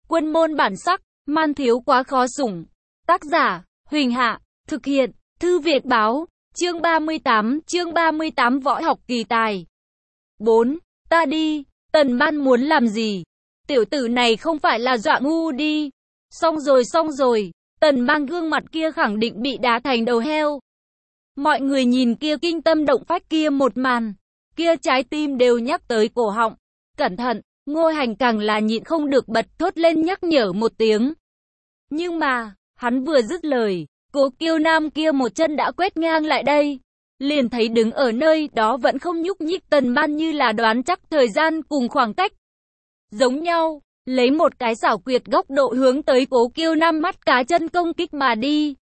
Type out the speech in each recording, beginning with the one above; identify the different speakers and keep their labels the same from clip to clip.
Speaker 1: Quân môn bản sắc, man thiếu quá khó sủng. Tác giả, Huỳnh Hạ, thực hiện, Thư Việt Báo, chương 38 võ học kỳ tài. 4. Ta đi, Tần Ban muốn làm gì? Tiểu tử này không phải là dọa ngu đi. Xong rồi, Tần Ban gương mặt kia khẳng định bị đá thành đầu heo. Mọi người nhìn kia kinh tâm động phách kia một màn, kia trái tim đều nhắc tới cổ họng. Cẩn thận, Ngô Hành càng là nhịn không được bật thốt lên nhắc nhở một tiếng. Nhưng mà, hắn vừa dứt lời, Cố Kiêu Nam kia một chân đã quét ngang lại đây. Liền thấy đứng ở nơi đó vẫn không nhúc nhích Tần Ban như là đoán chắc thời gian cùng khoảng cách giống nhau, lấy một cái xảo quyệt góc độ hướng tới Cố Kiêu Nam mắt cá chân công kích mà đi.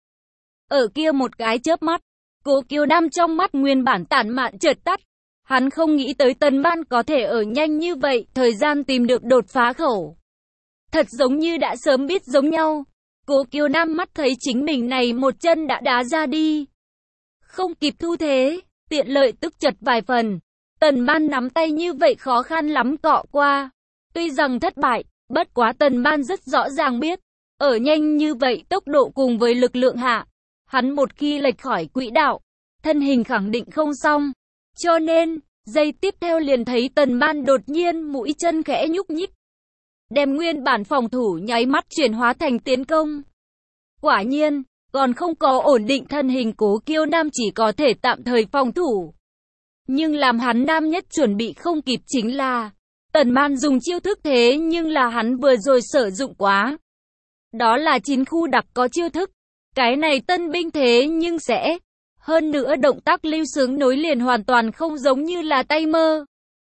Speaker 1: Ở kia một cái chớp mắt, Cố Kiêu Nam trong mắt nguyên bản tản mạn chợt tắt. Hắn không nghĩ tới Tần Ban có thể ở nhanh như vậy, thời gian tìm được đột phá khẩu. Thật giống như đã sớm biết giống nhau. Cố Kiêu Nam mắt thấy chính mình này một chân đã đá ra đi. Không kịp thu thế, tiện lợi tức chật vài phần. Tần Ban nắm tay như vậy khó khăn lắm cọ qua. Tuy rằng thất bại, bất quá Tần Ban rất rõ ràng biết, ở nhanh như vậy tốc độ cùng với lực lượng hạ, hắn một khi lệch khỏi quỹ đạo, thân hình khẳng định không xong. Cho nên, giây tiếp theo liền thấy Tần Ban đột nhiên mũi chân khẽ nhúc nhích, đem nguyên bản phòng thủ nháy mắt chuyển hóa thành tiến công. Quả nhiên, còn không có ổn định thân hình Cố Kiêu Nam chỉ có thể tạm thời phòng thủ. Nhưng làm hắn nam nhất chuẩn bị không kịp chính là, Tần Ban dùng chiêu thức thế nhưng là hắn vừa rồi sử dụng quá. Đó là 9 khu đặc có chiêu thức. Cái này tân binh thế nhưng sẽ, hơn nữa động tác lưu sướng nối liền hoàn toàn không giống như là tay mơ.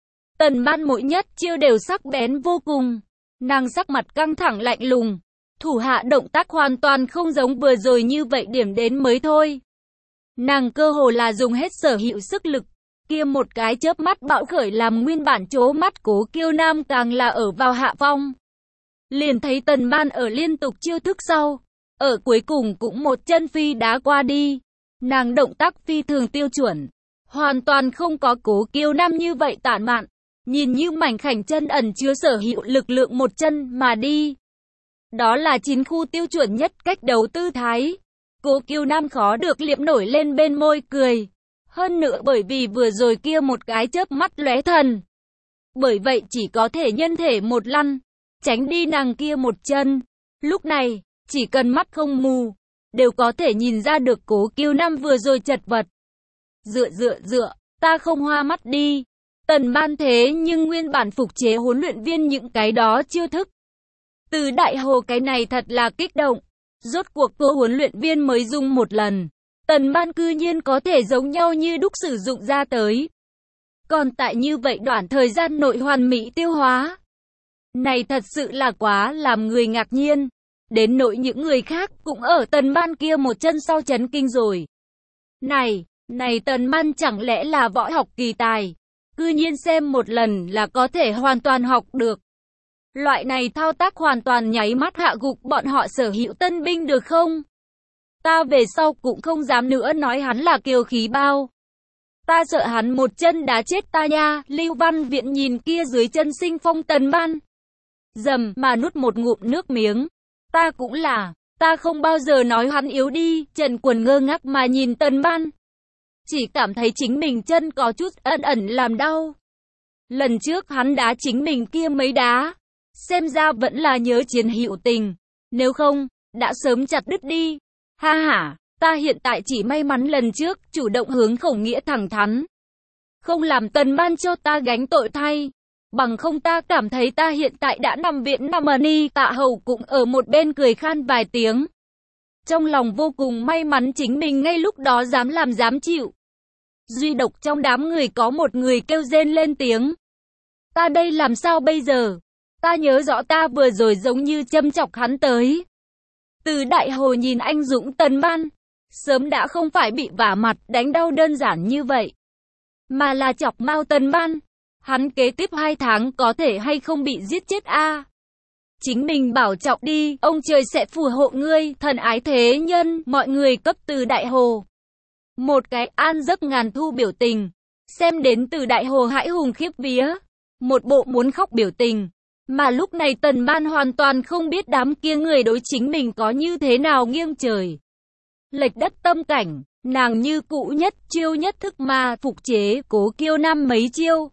Speaker 1: Tần Ban mỗi nhất chiêu đều sắc bén vô cùng. Nàng sắc mặt căng thẳng lạnh lùng. Thủ hạ động tác hoàn toàn không giống vừa rồi như vậy điểm đến mới thôi. Nàng cơ hồ là dùng hết sở hữu sức lực. Kia một cái chớp mắt bạo khởi làm nguyên bản chố mắt Cố Kiêu Nam càng là ở vào hạ phong. Liền thấy Tần Ban ở liên tục chiêu thức sau. Ở cuối cùng cũng một chân phi đá qua đi. Nàng động tác phi thường tiêu chuẩn. Hoàn toàn không có Cố Kiêu Nam như vậy tản mạn. Nhìn như mảnh khảnh chân ẩn chứa sở hữu lực lượng một chân mà đi. Đó là 9 khu tiêu chuẩn nhất cách đấu tư thái. Cố Kiêu Nam khó được liệm nổi lên bên môi cười. Hơn nữa bởi vì vừa rồi kia một cái chớp mắt lóe thần. Bởi vậy chỉ có thể nhân thể một lăn, tránh đi nàng kia một chân. Lúc này, chỉ cần mắt không mù, đều có thể nhìn ra được Cố Kiêu Nam vừa rồi chật vật. Dựa, ta không hoa mắt đi. Tần Ban thế nhưng nguyên bản phục chế huấn luyện viên những cái đó chiêu thức. Từ Đại Hồ cái này thật là kích động. Rốt cuộc cô huấn luyện viên mới dùng một lần. Tần Ban cư nhiên có thể giống nhau như đúc sử dụng ra tới. Còn tại như vậy đoạn thời gian nội hoàn mỹ tiêu hóa. Này thật sự là quá làm người ngạc nhiên. Đến nỗi những người khác cũng ở Tần Ban kia một chân sau chấn kinh rồi. Này Tần Ban chẳng lẽ là võ học kỳ tài. Cư nhiên xem một lần là có thể hoàn toàn học được. Loại này thao tác hoàn toàn nháy mắt hạ gục bọn họ sở hữu tân binh được không? Ta về sau cũng không dám nữa nói hắn là kiêu khí bao. Ta sợ hắn một chân đá chết ta nha. Lưu Văn Viện nhìn kia dưới chân sinh phong Tần Ban, dầm mà nuốt một ngụm nước miếng. Ta không bao giờ nói hắn yếu đi. Trần Quần ngơ ngác mà nhìn Tần Ban, chỉ cảm thấy chính mình chân có chút ẩn ẩn làm đau. Lần trước hắn đá chính mình kia mấy đá, xem ra vẫn là nhớ chiến hữu tình, nếu không, đã sớm chặt đứt đi. Ha ha, ta hiện tại chỉ may mắn lần trước chủ động hướng Khổng Nghĩa thẳng thắn, không làm Tần Ban cho ta gánh tội thay. Bằng không ta cảm thấy ta hiện tại đã nằm viện nằm ni. Tạ Hầu cũng ở một bên cười khan vài tiếng. Trong lòng vô cùng may mắn chính mình ngay lúc đó dám làm dám chịu. Duy độc trong đám người có một người kêu rên lên tiếng. Ta đây làm sao bây giờ? Ta nhớ rõ ta vừa rồi giống như châm chọc hắn tới. Từ Đại Hồ nhìn anh dũng Tần Ban, sớm đã không phải bị vả mặt đánh đau đơn giản như vậy, mà là chọc mau Tần Ban. Hắn kế tiếp 2 tháng có thể hay không bị giết chết a? Chính mình bảo trọng đi, ông trời sẽ phù hộ ngươi, thần ái thế nhân. Mọi người cấp Từ Đại Hồ một cái an giấc ngàn thu biểu tình, xem đến Từ Đại Hồ hãi hùng khiếp vía, một bộ muốn khóc biểu tình. Mà lúc này Tần Ban hoàn toàn không biết đám kia người đối chính mình có như thế nào nghiêng trời lệch đất tâm cảnh, nàng như cũ nhất chiêu nhất thức mà phục chế Cố Kiêu Nam mấy chiêu.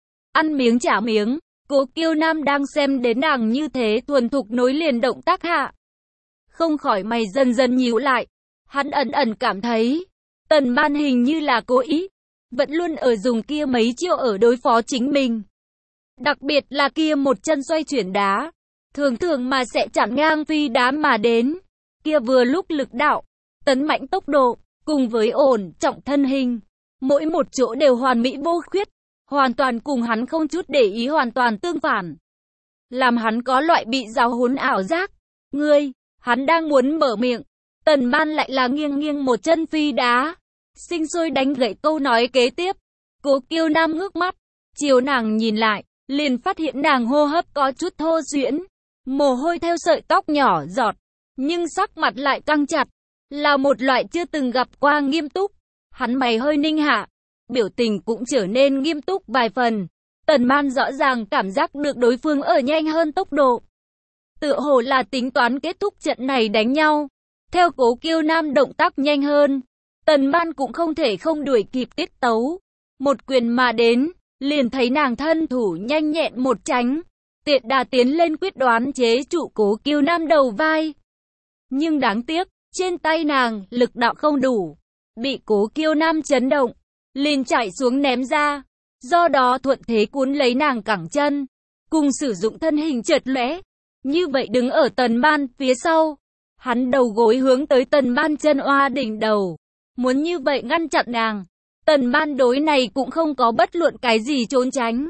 Speaker 1: Ăn miếng trả miếng, Cố Kiêu Nam đang xem đến nàng như thế thuần thục nối liền động tác hạ. Không khỏi mày dần dần nhíu lại, hắn ẩn ẩn cảm thấy, Tần Ban hình như là cố ý, vẫn luôn ở dùng kia mấy chiêu ở đối phó chính mình. Đặc biệt là kia một chân xoay chuyển đá, thường thường mà sẽ chặn ngang phi đá mà đến, kia vừa lúc lực đạo, tấn mãnh tốc độ, cùng với ổn trọng thân hình, mỗi một chỗ đều hoàn mỹ vô khuyết, hoàn toàn cùng hắn không chút để ý hoàn toàn tương phản. Làm hắn có loại bị giáo huấn ảo giác. Ngươi, hắn đang muốn mở miệng, Tần Ban lại là nghiêng nghiêng một chân phi đá, sinh sôi đánh gãy câu nói kế tiếp. Cố Kiêu Nam ngước mắt, chiều nàng nhìn lại, liền phát hiện nàng hô hấp có chút thô duyễn, mồ hôi theo sợi tóc nhỏ giọt, nhưng sắc mặt lại căng chặt, là một loại chưa từng gặp qua nghiêm túc. Hắn mày hơi ninh hạ, biểu tình cũng trở nên nghiêm túc vài phần. Tần Ban rõ ràng cảm giác được đối phương ở nhanh hơn tốc độ, tựa hồ là tính toán kết thúc trận này đánh nhau. Theo Cố Kiêu Nam động tác nhanh hơn, Tần Ban cũng không thể không đuổi kịp tiết tấu. Một quyền mà đến, liền thấy nàng thân thủ nhanh nhẹn một tránh, tiện đà tiến lên quyết đoán chế trụ Cố Kiêu Nam đầu vai. Nhưng đáng tiếc, trên tay nàng, lực đạo không đủ, bị Cố Kiêu Nam chấn động, liền chạy xuống ném ra, do đó thuận thế cuốn lấy nàng cẳng chân, cùng sử dụng thân hình chợt lóe, như vậy đứng ở Tần Ban phía sau, hắn đầu gối hướng tới Tần Ban chân oa đỉnh đầu, muốn như vậy ngăn chặn nàng. Tần Ban đối này cũng không có bất luận cái gì trốn tránh,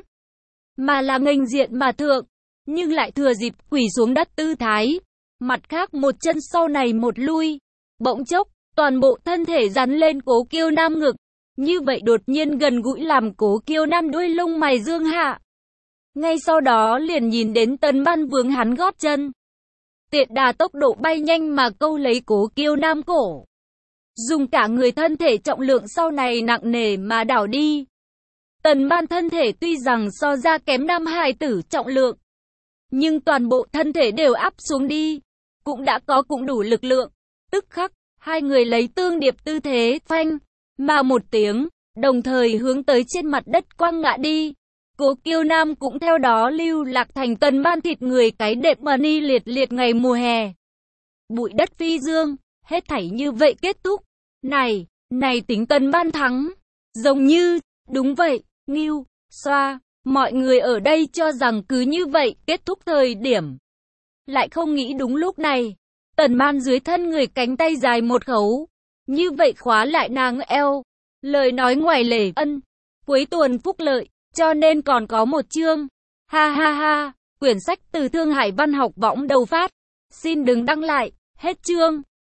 Speaker 1: mà là nghênh diện mà thượng, nhưng lại thừa dịp quỳ xuống đất tư thái, mặt khác một chân sau này một lui, bỗng chốc, toàn bộ thân thể dán lên Cố Kiêu Nam ngực, như vậy đột nhiên gần gũi làm Cố Kiêu Nam đuôi lông mày dương hạ. Ngay sau đó liền nhìn đến Tần Ban vướng hắn gót chân, tiện đà tốc độ bay nhanh mà câu lấy Cố Kiêu Nam cổ, dùng cả người thân thể trọng lượng sau này nặng nề mà đảo đi. Tần Ban thân thể tuy rằng so ra kém nam hài tử trọng lượng, nhưng toàn bộ thân thể đều áp xuống đi, cũng đã có cũng đủ lực lượng. Tức khắc, hai người lấy tương điệp tư thế phanh, mà một tiếng, đồng thời hướng tới trên mặt đất quăng ngã đi. Cố Kiêu Nam cũng theo đó lưu lạc thành Tần Ban thịt người cái đệm mà ni liệt liệt ngày mùa hè. Bụi đất phi dương, hết thảy như vậy kết thúc. Này tính Tần Ban thắng. Giống như, đúng vậy, Ngưu, Xoa, mọi người ở đây cho rằng cứ như vậy kết thúc thời điểm. Lại không nghĩ đúng lúc này, Tần Ban dưới thân người cánh tay dài một khấu, như vậy khóa lại nàng eo. Lời nói ngoài lề ân, cuối tuần phúc lợi, cho nên còn có một chương. Ha ha ha, quyển sách từ Thương Hải Văn học võng đầu phát. Xin đừng đăng lại, hết chương.